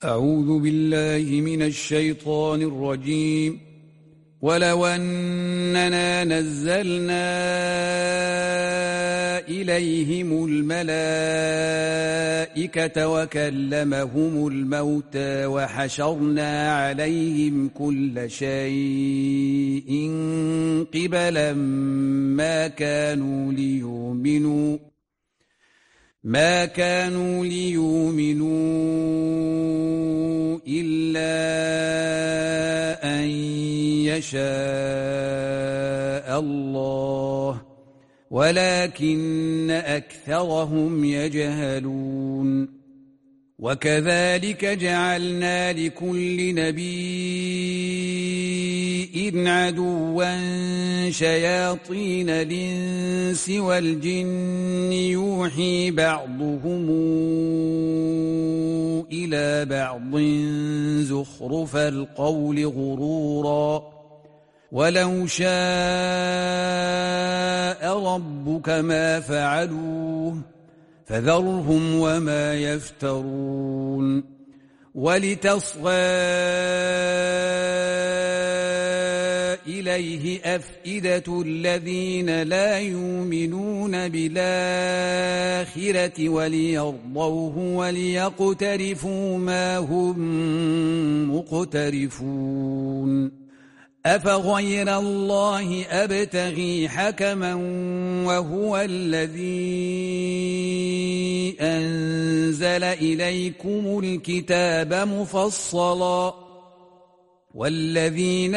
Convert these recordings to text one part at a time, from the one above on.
أعوذ بالله من الشيطان الرجيم. ولو أننا نزلنا إليهم الملائكة وكلمهم الموتى وحشرنا عليهم كل شيء قبلا ما كانوا ليؤمنوا إلا أن يشاء الله ولكن أكثرهم يجهلون. وكذلك جعلنا لكل نبي عدوا شياطين الإنس والجن يوحي بعضهم إلى بعض زخرف القول غرورا ولو شاء ربك ما فعلوه فذرهم وما يفترون. ولتصغى إليه أفئدة الذين لا يؤمنون بالآخرة وليرضوه وليقترفوا ما هم مقترفون. أفغير الله أبتغي حكما وهو الذي أنزل إليكم الكتاب مفصلا والذين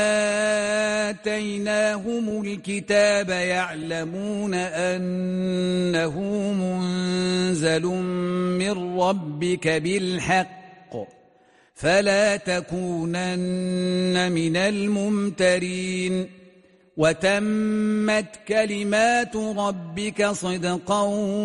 آتيناهم الكتاب يعلمون أنه منزل من ربك بالحق فلا تكونن من الممترين. وتمت كلمات ربك صدقا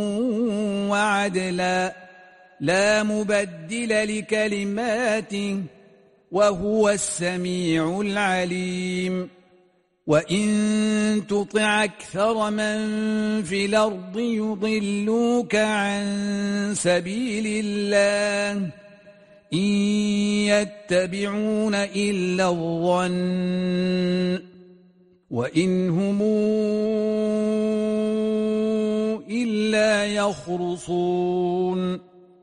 وعدلا لا مبدل لكلماته وهو السميع العليم. وإن تطع أكثر من في الأرض يضلوك عن سبيل الله إن يتبعون إلا الظن وإن هم إلا يخرصون.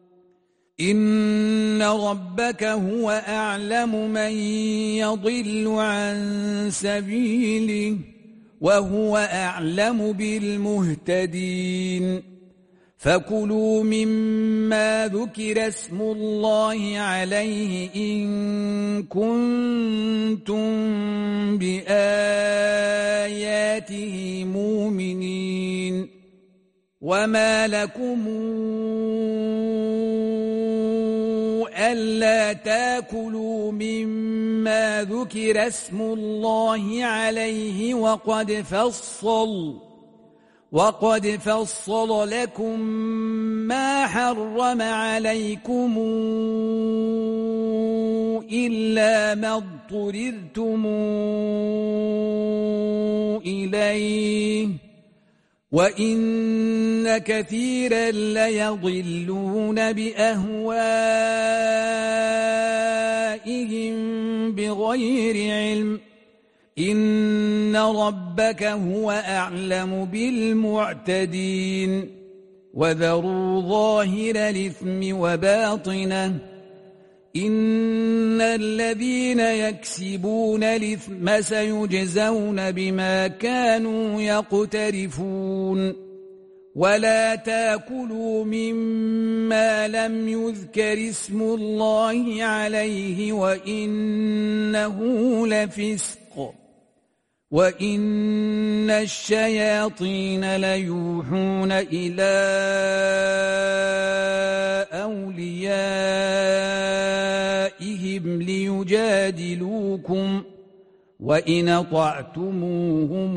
إن ربك هو أعلم من يضل عن سبيله وهو أعلم بالمهتدين. فكلوا مما ذكر اسم الله عليه إن كنتم بآياته مؤمنين. وما لكم ألا تاكلوا مما ذكر اسم الله عليه وقد فصل لكم ما حرم عليكم إلا ما اضطررتم إليه وإن كثيرا ليضلون بأهوائهم بغير علم. إن ربك هو أعلم بالمعتدين. وذروا ظاهر الإثم وباطنه إن الذين يكسبون الإثم سيجزون بما كانوا يقترفون. ولا تاكلوا مما لم يذكر اسم الله عليه وإنه لفسق وإن الشياطين ليوحون إلى أوليائهم ليجادلوكم وإن أطعتموهم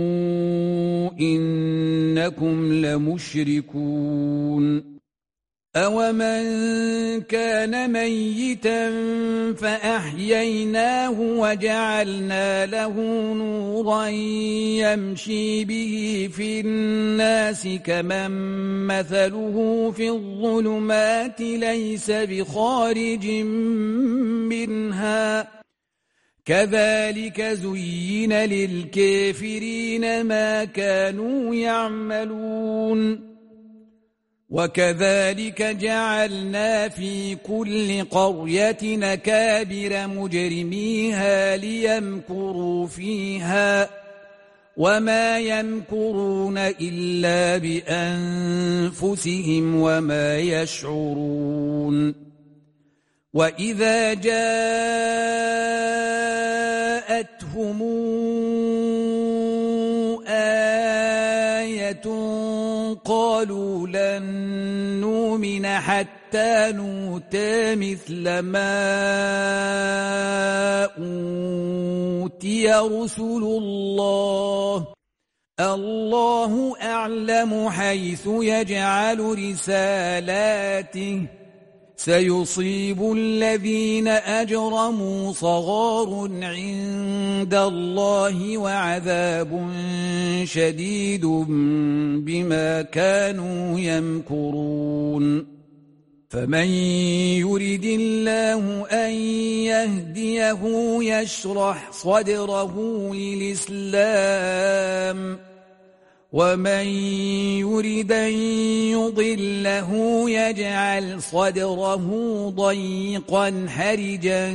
إنكم لمشركون. أَوَمَنْ كَانَ مَيِّتًا فَأَحْيَيْنَاهُ وَجَعَلْنَا لَهُ نُورًا يَمْشِي بِهِ فِي النَّاسِ كَمَنْ مَثَلُهُ فِي الظُّلُمَاتِ لَيْسَ بِخَارِجٍ مِنْهَا كَذَلِكَ زُيِّنَ لِلْكَافِرِينَ مَا كَانُوا يَعْمَلُونَ وَكَذَلِكَ جَعَلْنَا فِي كُلِّ قَرْيَةٍ أَكَابِرَ مُجْرِمِيهَا لِيَمْكُرُوا فِيهَا وَمَا يَمْكُرُونَ إِلَّا بِأَنفُسِهِمْ وَمَا يَشْعُرُونَ وَإِذَا جَاءَتْهُمْ آيَةٌ قالوا لن نؤمن حتى نؤتى مثل ما أوتي رسل الله الله أعلم حيث يجعل رسالاته سيصيب الذين أجرموا صغار عند الله وعذاب شديد بما كانوا يمكرون فمن يرد الله أن يهديه يشرح صدره للإسلام ومن يرد أن يضله يجعل صدره ضيقا حرجا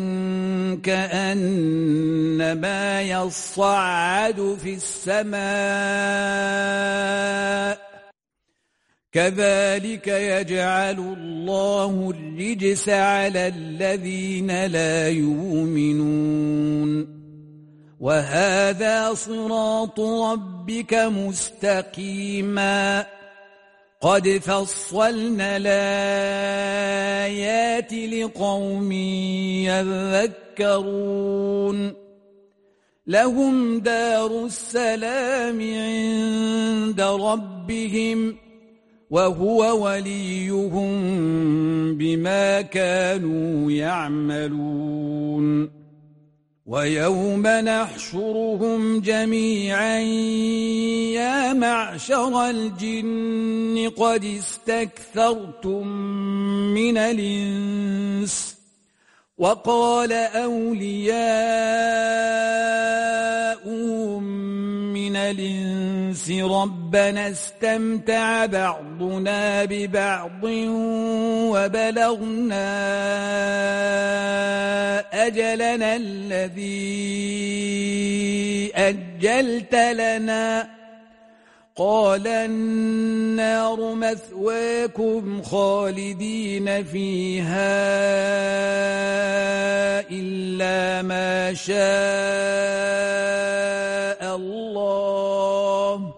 كأنما يصعد في السماء كذلك يجعل الله الرجس على الذين لا يؤمنون وهذا صراط ربك مستقيما قد فصلنا الآيات لقوم يذكرون لهم دار السلام عند ربهم وهو وليهم بما كانوا يعملون ويوم نحشرهم جميعا يا معشر الجن قد استكثرتم من الإنس وقال أولياؤهم من الإنس ربنا استمتع بعضنا ببعض وبلغنا أجلنا الذي أجلت لنا قال النار مثواكم خالدين فيها إلا ما شاء الله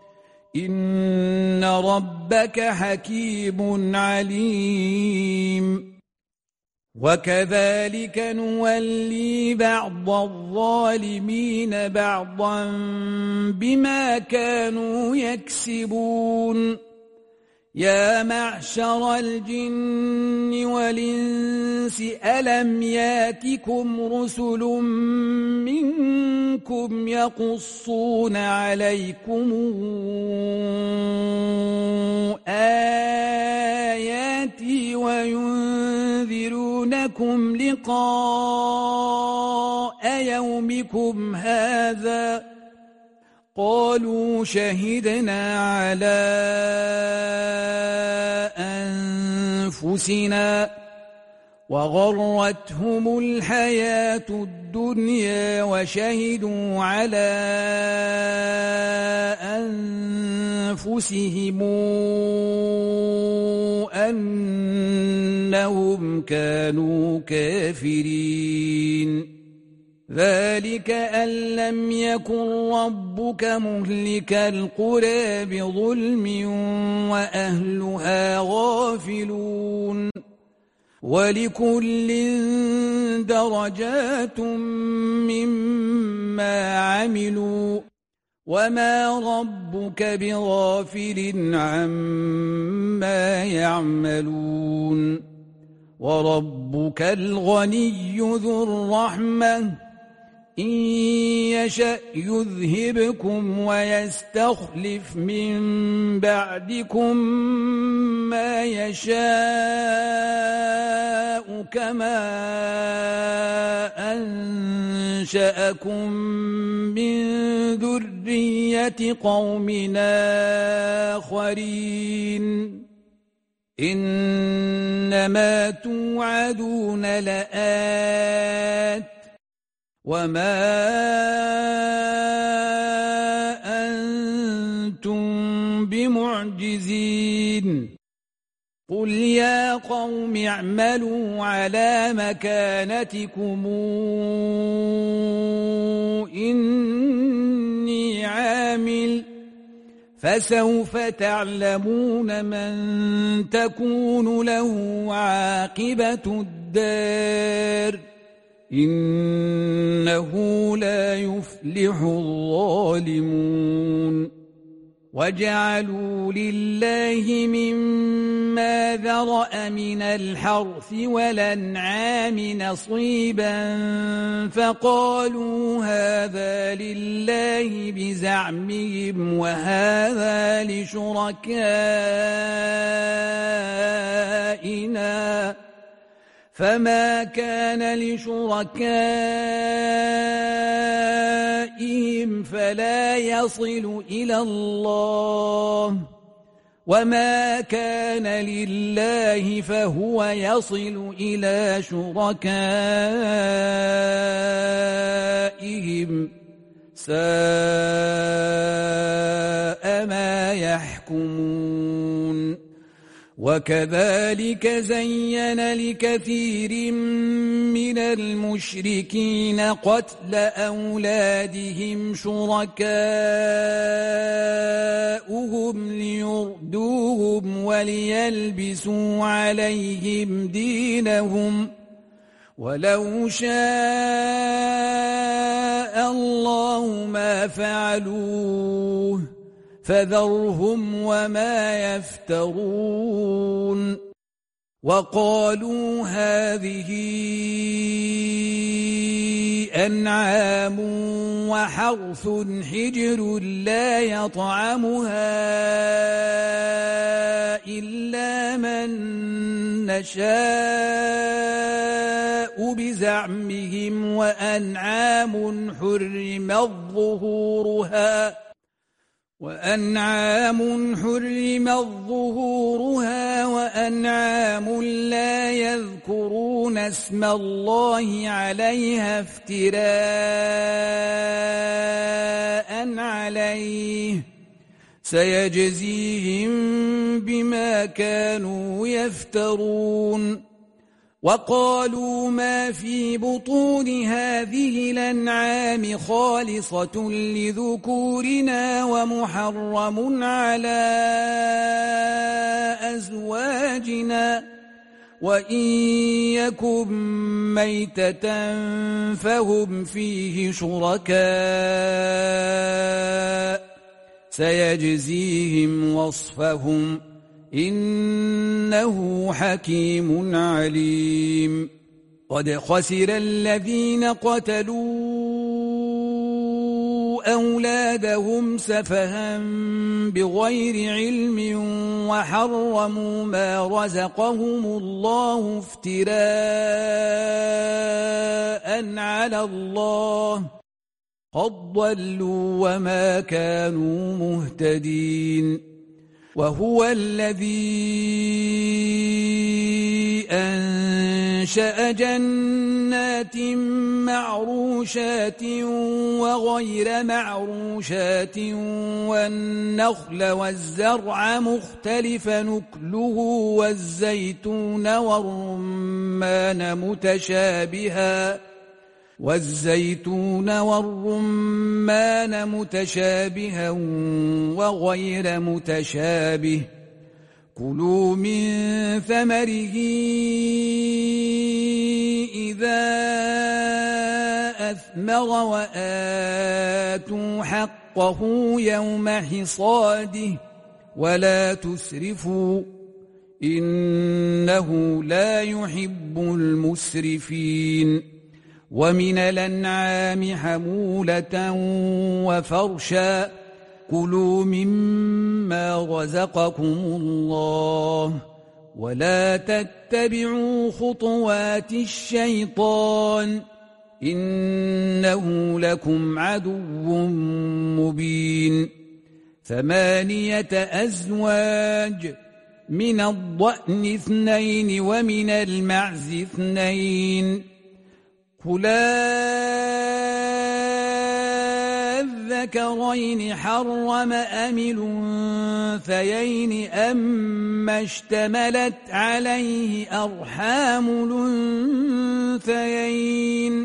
إن ربك حكيم عليم وكذلك نولي بعض الظالمين بعضا بما كانوا يكسبون يا معشر الجن والإنس ألم ياتكم رسل منكم يقصون عليكم آياتي وينذرونكم لقاء يومكم هذا قالوا شهدنا على أنفسنا وغرتهم الحياة الدنيا وشهدوا على أنفسهم أنهم كانوا كافرين ذلك أن لم يكن ربك مهلك القرى بظلم وأهلها غافلون ولكل درجات مما عملوا وما ربك بغافل عما يعملون وربك الغني ذو الرحمة إن يشأ يذهبكم ويستخلف من بعدكم ما يشاء كما أنشأكم من ذرية قوم آخرين إنما توعدون لآت وما أنتم بمعجزين قل يا قوم اعملوا على مكانتكم إني عامل فسوف تعلمون من تكون له عاقبة الدار إنه لا يفلح الظالمون وجعلوا لله مما ذرأ من الحرث والأنعام نصيبا فقالوا هذا لله بزعمهم وهذا لشركائنا فما كان لشركائهم فلا يصل إلى الله وما كان لله فهو يصل إلى شركائهم ساء ما يحكمون وكذلك زين لكثير من المشركين قتل أولادهم شركاؤهم ليردوهم وليلبسوا عليهم دينهم ولو شاء الله ما فعلوه فذرهم وما يفترون وقالوا هذه أنعام وحرث حجر لا يطعمها إلا من نشاء بزعمهم وأنعام حرمت ظهورها وأنعام لا يذكرون اسم الله عليها افتراء عليه سيجزيهم بما كانوا يفترون وقالوا ما في بطون هذه الأنعام خالصة لذكورنا ومحرم على أزواجنا وإن يكن ميتة فهم فيه شركاء سيجزيهم وصفهم إنه حكيم عليم قد خسر الذين قتلوا أولادهم سفها بغير علم وحرموا ما رزقهم الله افتراء على الله قد ضلوا وما كانوا مهتدين وهو الذي أنشأ جنات معروشات وغير معروشات والنخل والزرع مختلفا نكله والزيتون والرمان متشابها وغير متشابه كلوا من ثمره إذا أثمر وآتوا حقه حقه يوم حصاده ولا تسرفوا إنه لا يحب المسرفين ومن الأنعام حمولة وفرشا كلوا مما رزقكم الله ولا تتبعوا خطوات الشيطان إنه لكم عدو مبين 8 أزواج من الضأن 2 ومن المعز 2 قل الذكرين حرم أم الأنثيين أما اشتملت عليه أرحام الأنثيين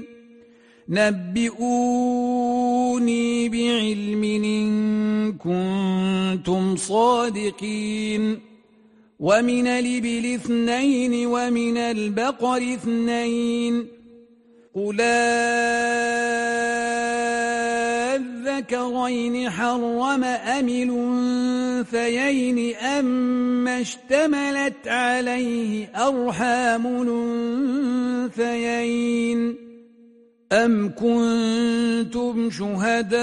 نبئوني بعلم إن كنتم صادقين ومن الإبل 2 ومن البقر 2 قل الذكرين حرم أم الأنثيين أما اشتملت عليه أرحام الأنثيين أم كنتم شهداء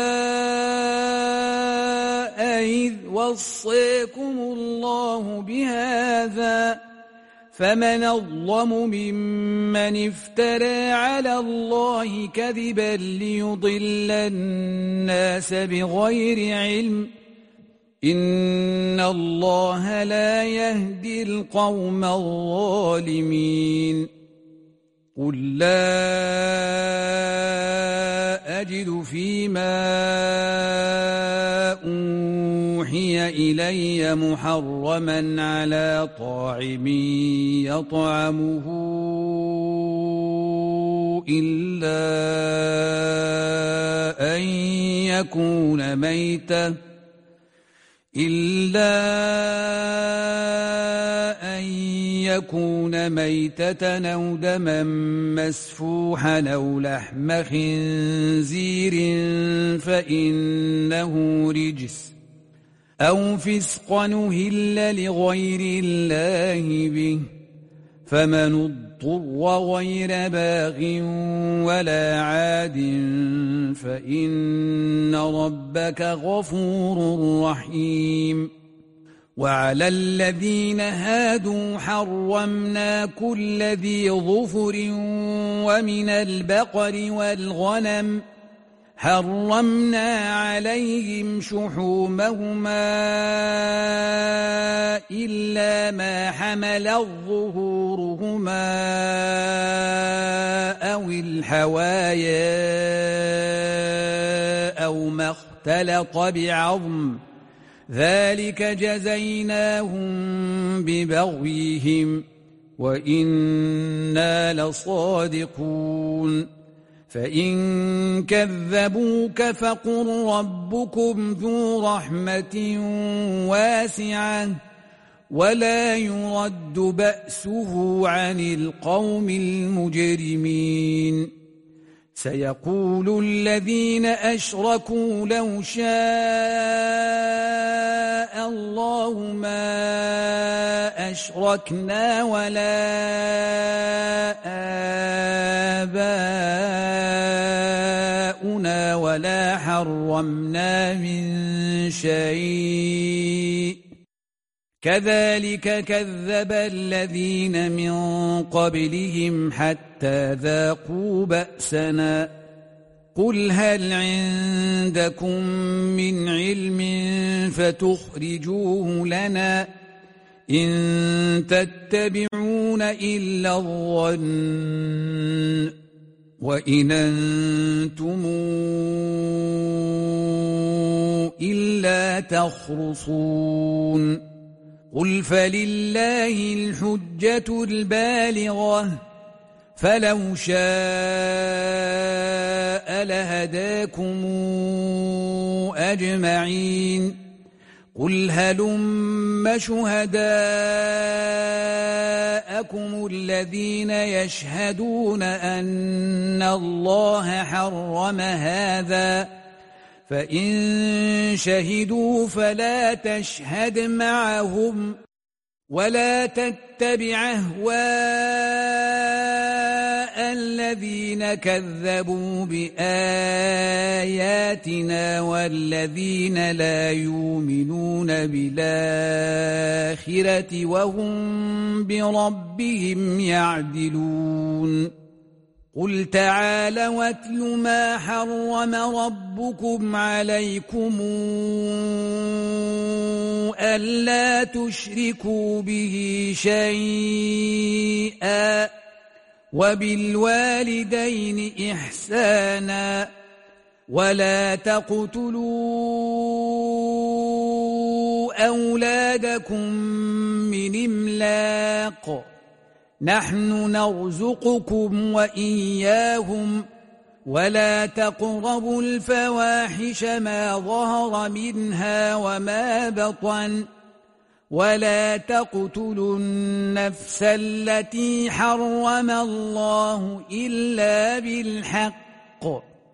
إذ وصيكم الله بهذا فمن أظلم ممن افترى على الله كذبا ليضل الناس بغير علم إن الله لا يهدي القوم الظالمين قل لا أجد فيما أوحي إلي محرما على طاعم يطعمه إلا أن يكون ميتة أو دما مسفوحا أو لحم خنزير فإنه رجس أو فسقا أهل لغير الله به فمن اضطر غير باغ ولا عاد فإن ربك غفور رحيم وعلى الذين هادوا حرمنا كل ذي ظفر ومن البقر والغنم حرمنا عليهم شحومهما إلا ما حملت ظهورهما أو الحوايا أو ما اختلط بعظم ذلك جزيناهم ببغيهم وإنا لصادقون فإن كذبوك فقل ربكم ذو رحمة واسعة ولا يرد بأسه عن القوم المجرمين سيقول الذين أشركوا لو شاء الله ما أشركنا ولا آباؤنا ولا حرمنا من شيء كذلك كذب الذين من قبلهم حتى ذاقوا بأسنا قل هل عندكم من علم فتخرجوه لنا إن تتبعون إلا الظن وإن أنتم إلا تخرصون قل فلله الحجة البالغة فلو شاء لهداكم أجمعين قل هلم شهداءكم الذين يشهدون أن الله حرم هذا فإن شهدوا فلا تشهد معهم ولا تتبع أهواء الذين كذبوا بآياتنا والذين لا يؤمنون بالآخرة وهم بربهم يعدلون قل تعالوا واتل ما حرم ربكم عليكم ألا تشركوا به شيئا وبالوالدين إحسانا ولا تقتلوا أولادكم من إملاق نحن نرزقكم وإياهم ولا تقربوا الفواحش ما ظهر منها وما بطن ولا تقتلوا النفس التي حرم الله إلا بالحق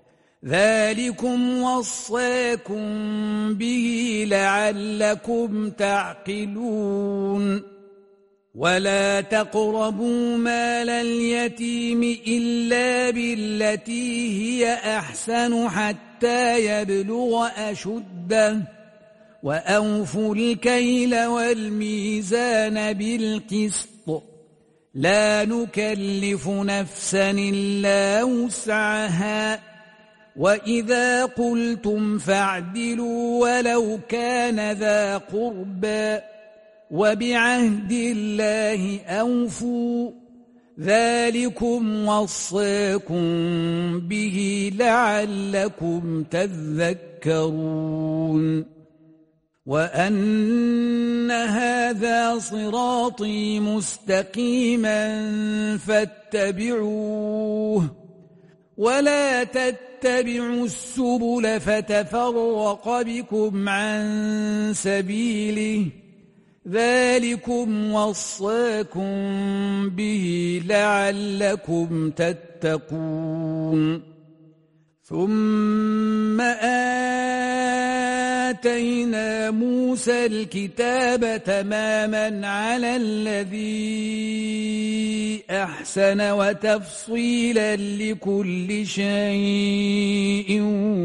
ذلكم وصاكم به لعلكم تعقلون ولا تقربوا مال اليتيم إلا بالتي هي أحسن حتى يبلغ أشده وأوفوا الكيل والميزان بالقسط لا نكلف نفسا إلا وسعها وإذا قلتم فاعدلوا ولو كان ذا قربى وبعهد الله أوفوا ذلكم وصاكم به لعلكم تذكرون وأن هذا صراطي مستقيما فاتبعوه ولا تتبعوا السبل فتفرق بكم عن سبيله ذلكم وصاكم به لعلكم تتقون ثم آتينا موسى الكتاب تماما على الذي أحسن وتفصيلا لكل شيء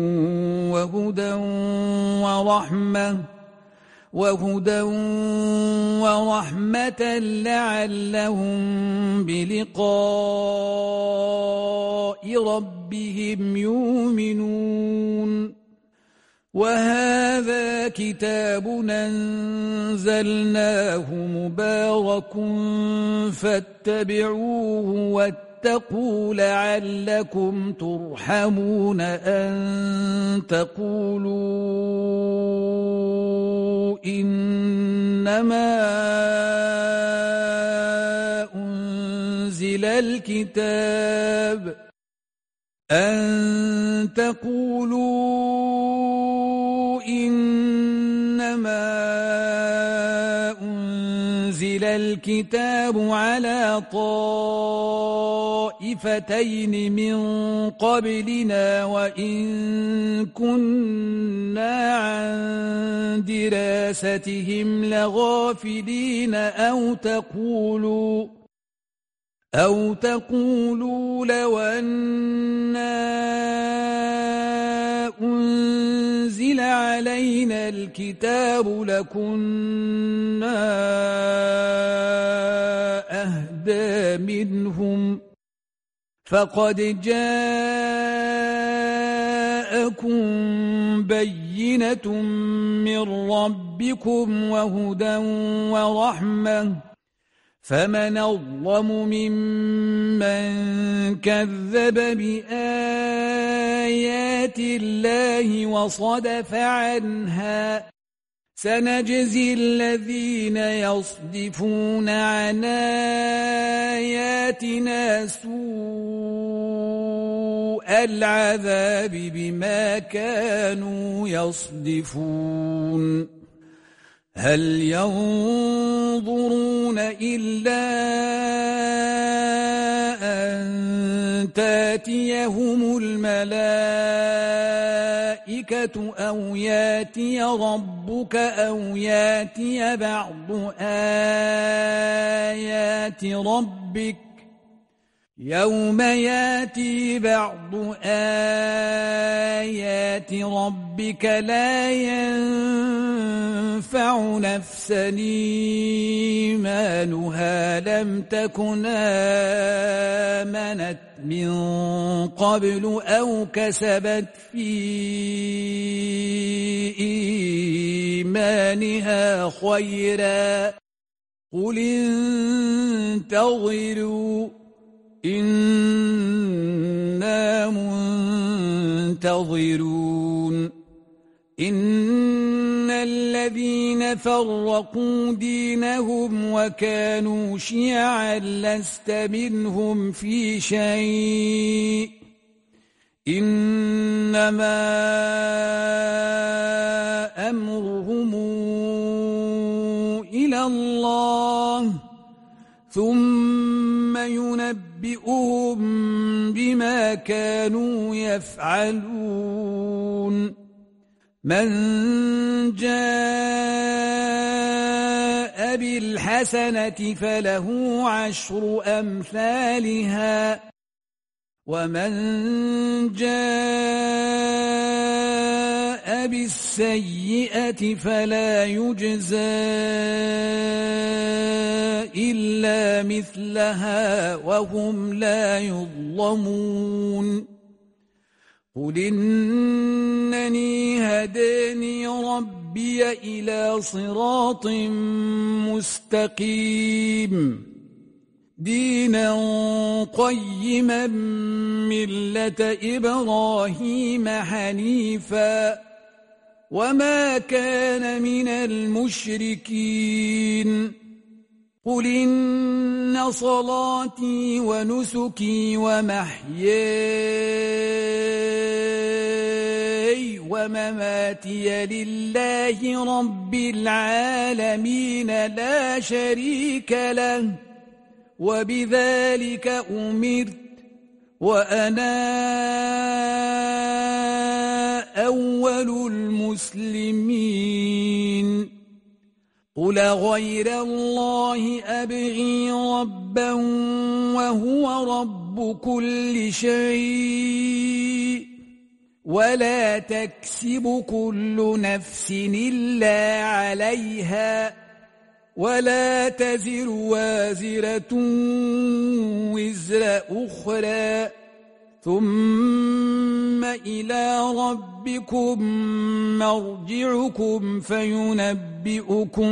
وهدى ورحمة لعلهم بلقاء ربهم يؤمنون وهذا كتاب أنزلناه مبارك فاتبعوه واتقوا لعلكم ترحمون أن تقولوا إنما أنزل الكتاب على طائفتين من قبلنا وإن كنا عن دراستهم لغافلين أو تقولوا لو أنا أنزل علينا الكتاب لكنا أهدى منهم فقد جاءكم بينة من ربكم وهدى ورحمة فمن أظلم ممن كذب بآيات الله وصدف عنها سنجزي الذين يصدفون عن آياتنا سوء العذاب بما كانوا يصدفون هل ينظرون إلا أن تاتيهم الملائكة الملائكة أو ياتي ربك أو ياتي بعض آيات ربك يوم ياتي بعض آيات ربك لا ينفع نفسا إيمانها لم تكن آمنت من قبل أو كسبت في إيمانها خيرا قل انتظروا إنا منتظرون إن الذين فرقوا دينهم وكانوا شيعا لست منهم في شيء إنما أمرهم إلى الله ثم ينبئهم بما كانوا يفعلون من جاء بالحسنة فله عشر أمثالها ومن جاء بالسيئة فلا يجزى إلا مثلها وهم لا يظلمون قل إنني هداني ربي إلى صراط مستقيم دينا قيما ملة إبراهيم حنيفا وما كان من المشركين قل إن صلاتي ونسكي ومحياي ومماتي لله رب العالمين لا شريك له وبذلك أمرت وأنا أول المسلمين قل غير الله أبغي ربا وهو رب كل شيء ولا تكسب كل نفس إلا عليها ولا تزر وازرة وزر أخرى ثم إلى ربكم مرجعكم فينبئكم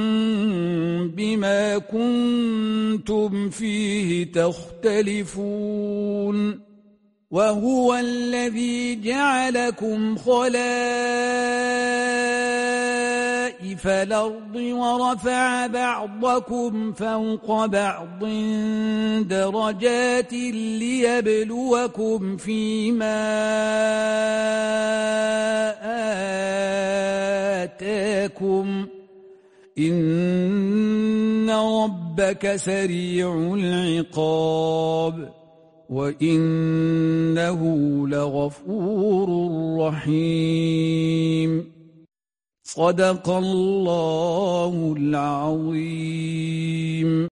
بما كنتم فيه تختلفون وهو الذي جعلكم خلائف الأرض ورفع بعضكم فوق بعض درجات ليبلوكم فيما آتاكم إن ربك سريع العقاب وإنه لغفور رحيم صدق الله العظيم.